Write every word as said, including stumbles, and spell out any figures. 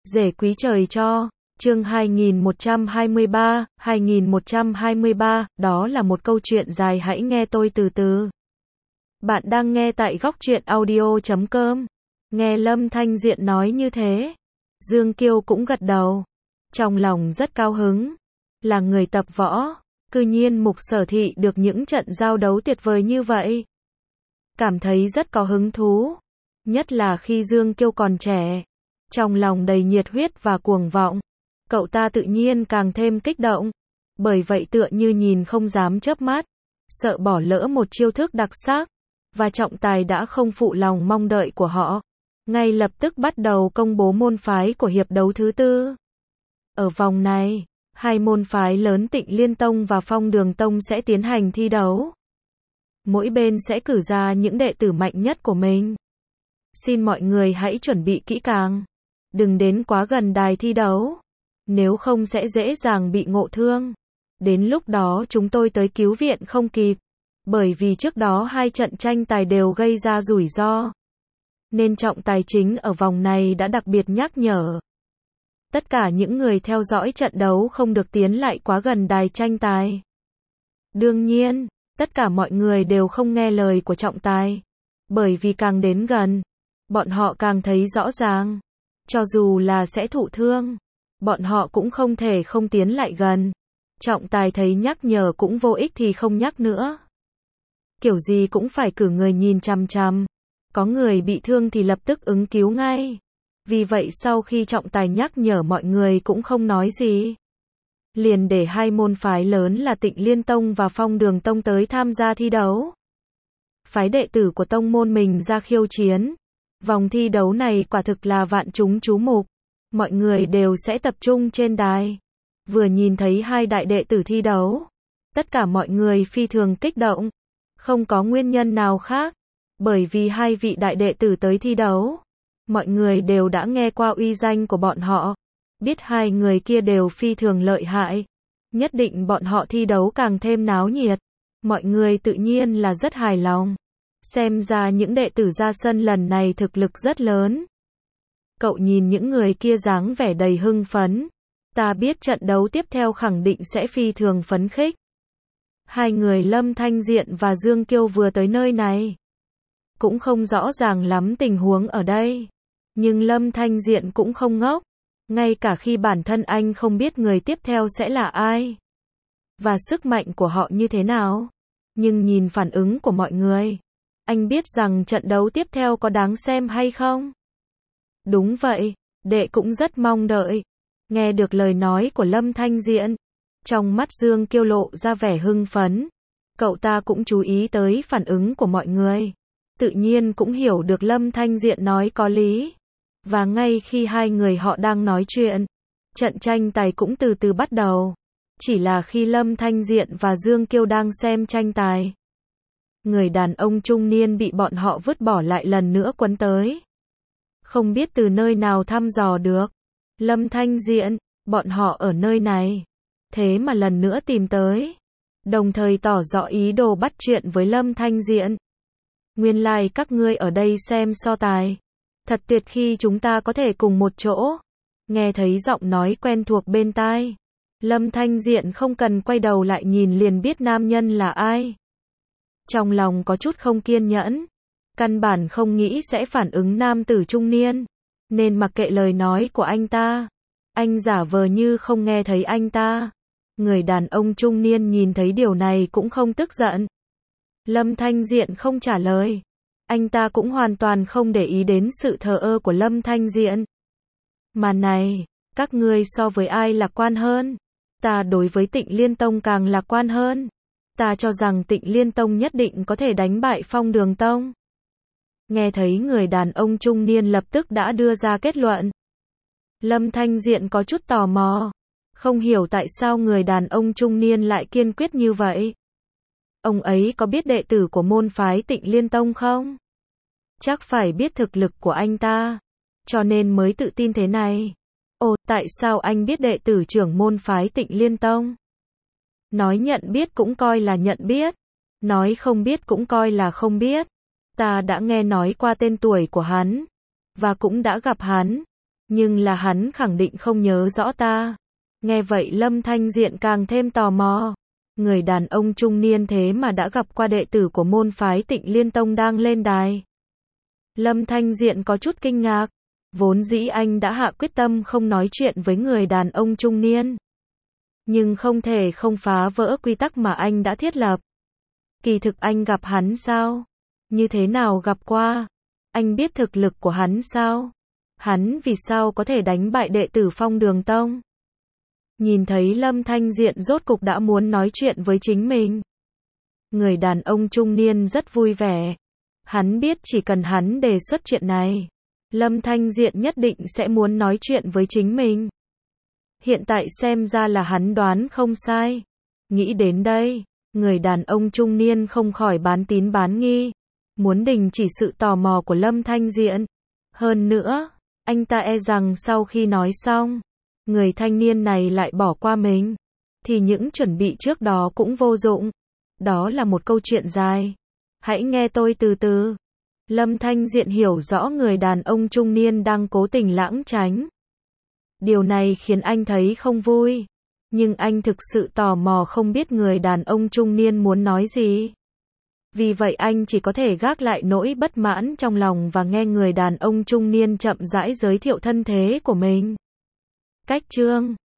Rể quý trời cho. Chương hai nghìn một trăm hai mươi ba, hai nghìn một trăm hai mươi ba, đó là một câu chuyện dài, hãy nghe tôi từ từ. Bạn đang nghe tại góc truyện audio chấm com. Nghe Lâm Thanh Diện nói như thế, Dương Kiêu cũng gật đầu. Trong lòng rất cao hứng. Là người tập võ, cư nhiên Mục Sở Thị được những trận giao đấu tuyệt vời như vậy. Cảm thấy rất có hứng thú. Nhất là khi Dương Kiêu còn trẻ. Trong lòng đầy nhiệt huyết và cuồng vọng. Cậu ta tự nhiên càng thêm kích động. Bởi vậy tựa như nhìn không dám chớp mắt. Sợ bỏ lỡ một chiêu thức đặc sắc. Và trọng tài đã không phụ lòng mong đợi của họ. Ngay lập tức bắt đầu công bố môn phái của hiệp đấu thứ tư. Ở vòng này, hai môn phái lớn Tịnh Liên Tông và Phong Đường Tông sẽ tiến hành thi đấu. Mỗi bên sẽ cử ra những đệ tử mạnh nhất của mình. Xin mọi người hãy chuẩn bị kỹ càng. Đừng đến quá gần đài thi đấu. Nếu không sẽ dễ dàng bị ngộ thương. Đến lúc đó chúng tôi tới cứu viện không kịp. Bởi vì trước đó hai trận tranh tài đều gây ra rủi ro. Nên trọng tài chính ở vòng này đã đặc biệt nhắc nhở. Tất cả những người theo dõi trận đấu không được tiến lại quá gần đài tranh tài. Đương nhiên, tất cả mọi người đều không nghe lời của trọng tài. Bởi vì càng đến gần, bọn họ càng thấy rõ ràng. Cho dù là sẽ thụ thương, bọn họ cũng không thể không tiến lại gần. Trọng tài thấy nhắc nhở cũng vô ích thì không nhắc nữa. Kiểu gì cũng phải cử người nhìn chằm chằm. Có người bị thương thì lập tức ứng cứu ngay. Vì vậy sau khi trọng tài nhắc nhở mọi người cũng không nói gì. Liền để hai môn phái lớn là Tịnh Liên Tông và Phong Đường Tông tới tham gia thi đấu. Phái đệ tử của tông môn mình ra khiêu chiến. Vòng thi đấu này quả thực là vạn chúng chú mục. Mọi người đều sẽ tập trung trên đài. Vừa nhìn thấy hai đại đệ tử thi đấu, tất cả mọi người phi thường kích động. Không có nguyên nhân nào khác. Bởi vì hai vị đại đệ tử tới thi đấu. Mọi người đều đã nghe qua uy danh của bọn họ. Biết hai người kia đều phi thường lợi hại. Nhất định bọn họ thi đấu càng thêm náo nhiệt. Mọi người tự nhiên là rất hài lòng. Xem ra những đệ tử ra sân lần này thực lực rất lớn. Cậu nhìn những người kia dáng vẻ đầy hưng phấn. Ta biết trận đấu tiếp theo khẳng định sẽ phi thường phấn khích. Hai người Lâm Thanh Diện và Dương Kiêu vừa tới nơi này. Cũng không rõ ràng lắm tình huống ở đây. Nhưng Lâm Thanh Diện cũng không ngốc. Ngay cả khi bản thân anh không biết người tiếp theo sẽ là ai. Và sức mạnh của họ như thế nào. Nhưng nhìn phản ứng của mọi người. Anh biết rằng trận đấu tiếp theo có đáng xem hay không? Đúng vậy, đệ cũng rất mong đợi. Nghe được lời nói của Lâm Thanh Diện. Trong mắt Dương Kiêu lộ ra vẻ hưng phấn. Cậu ta cũng chú ý tới phản ứng của mọi người. Tự nhiên cũng hiểu được Lâm Thanh Diện nói có lý. Và ngay khi hai người họ đang nói chuyện, trận tranh tài cũng từ từ bắt đầu. Chỉ là khi Lâm Thanh Diện và Dương Kiêu đang xem tranh tài, người đàn ông trung niên bị bọn họ vứt bỏ lại lần nữa quấn tới. Không biết từ nơi nào thăm dò được. Lâm Thanh Diện, bọn họ ở nơi này. Thế mà lần nữa tìm tới. Đồng thời tỏ rõ ý đồ bắt chuyện với Lâm Thanh Diện. Nguyên lai like các ngươi ở đây xem so tài. Thật tuyệt khi chúng ta có thể cùng một chỗ. Nghe thấy giọng nói quen thuộc bên tai. Lâm Thanh Diện không cần quay đầu lại nhìn liền biết nam nhân là ai. Trong lòng có chút không kiên nhẫn. Căn bản không nghĩ sẽ phản ứng nam tử trung niên. Nên mặc kệ lời nói của anh ta. Anh giả vờ như không nghe thấy anh ta. Người đàn ông trung niên nhìn thấy điều này cũng không tức giận. Lâm Thanh Diện không trả lời. Anh ta cũng hoàn toàn không để ý đến sự thờ ơ của Lâm Thanh Diện. Mà này, các ngươi so với ai lạc quan hơn? Ta đối với Tịnh Liên Tông càng lạc quan hơn. Ta cho rằng Tịnh Liên Tông nhất định có thể đánh bại Phong Đường Tông. Nghe thấy người đàn ông trung niên lập tức đã đưa ra kết luận. Lâm Thanh Diện có chút tò mò. Không hiểu tại sao người đàn ông trung niên lại kiên quyết như vậy. Ông ấy có biết đệ tử của môn phái Tịnh Liên Tông không? Chắc phải biết thực lực của anh ta. Cho nên mới tự tin thế này. Ồ, tại sao anh biết đệ tử trưởng môn phái Tịnh Liên Tông? Nói nhận biết cũng coi là nhận biết. Nói không biết cũng coi là không biết. Ta đã nghe nói qua tên tuổi của hắn. Và cũng đã gặp hắn. Nhưng là hắn khẳng định không nhớ rõ ta. Nghe vậy Lâm Thanh Diện càng thêm tò mò. Người đàn ông trung niên thế mà đã gặp qua đệ tử của môn phái Tịnh Liên Tông đang lên đài. Lâm Thanh Diện có chút kinh ngạc. Vốn dĩ anh đã hạ quyết tâm không nói chuyện với người đàn ông trung niên. Nhưng không thể không phá vỡ quy tắc mà anh đã thiết lập. Kỳ thực anh gặp hắn sao? Như thế nào gặp qua? Anh biết thực lực của hắn sao? Hắn vì sao có thể đánh bại đệ tử Phong Đường Tông? Nhìn thấy Lâm Thanh Diện rốt cục đã muốn nói chuyện với chính mình. Người đàn ông trung niên rất vui vẻ. Hắn biết chỉ cần hắn đề xuất chuyện này, Lâm Thanh Diện nhất định sẽ muốn nói chuyện với chính mình. Hiện tại xem ra là hắn đoán không sai. Nghĩ đến đây, người đàn ông trung niên không khỏi bán tín bán nghi, muốn đình chỉ sự tò mò của Lâm Thanh Diện. Hơn nữa, anh ta e rằng sau khi nói xong, người thanh niên này lại bỏ qua mình, thì những chuẩn bị trước đó cũng vô dụng. Đó là một câu chuyện dài. Hãy nghe tôi từ từ. Lâm Thanh Diện hiểu rõ người đàn ông trung niên đang cố tình lãng tránh. Điều này khiến anh thấy không vui. Nhưng anh thực sự tò mò không biết người đàn ông trung niên muốn nói gì. Vì vậy anh chỉ có thể gác lại nỗi bất mãn trong lòng và nghe người đàn ông trung niên chậm rãi giới thiệu thân thế của mình. Cách chương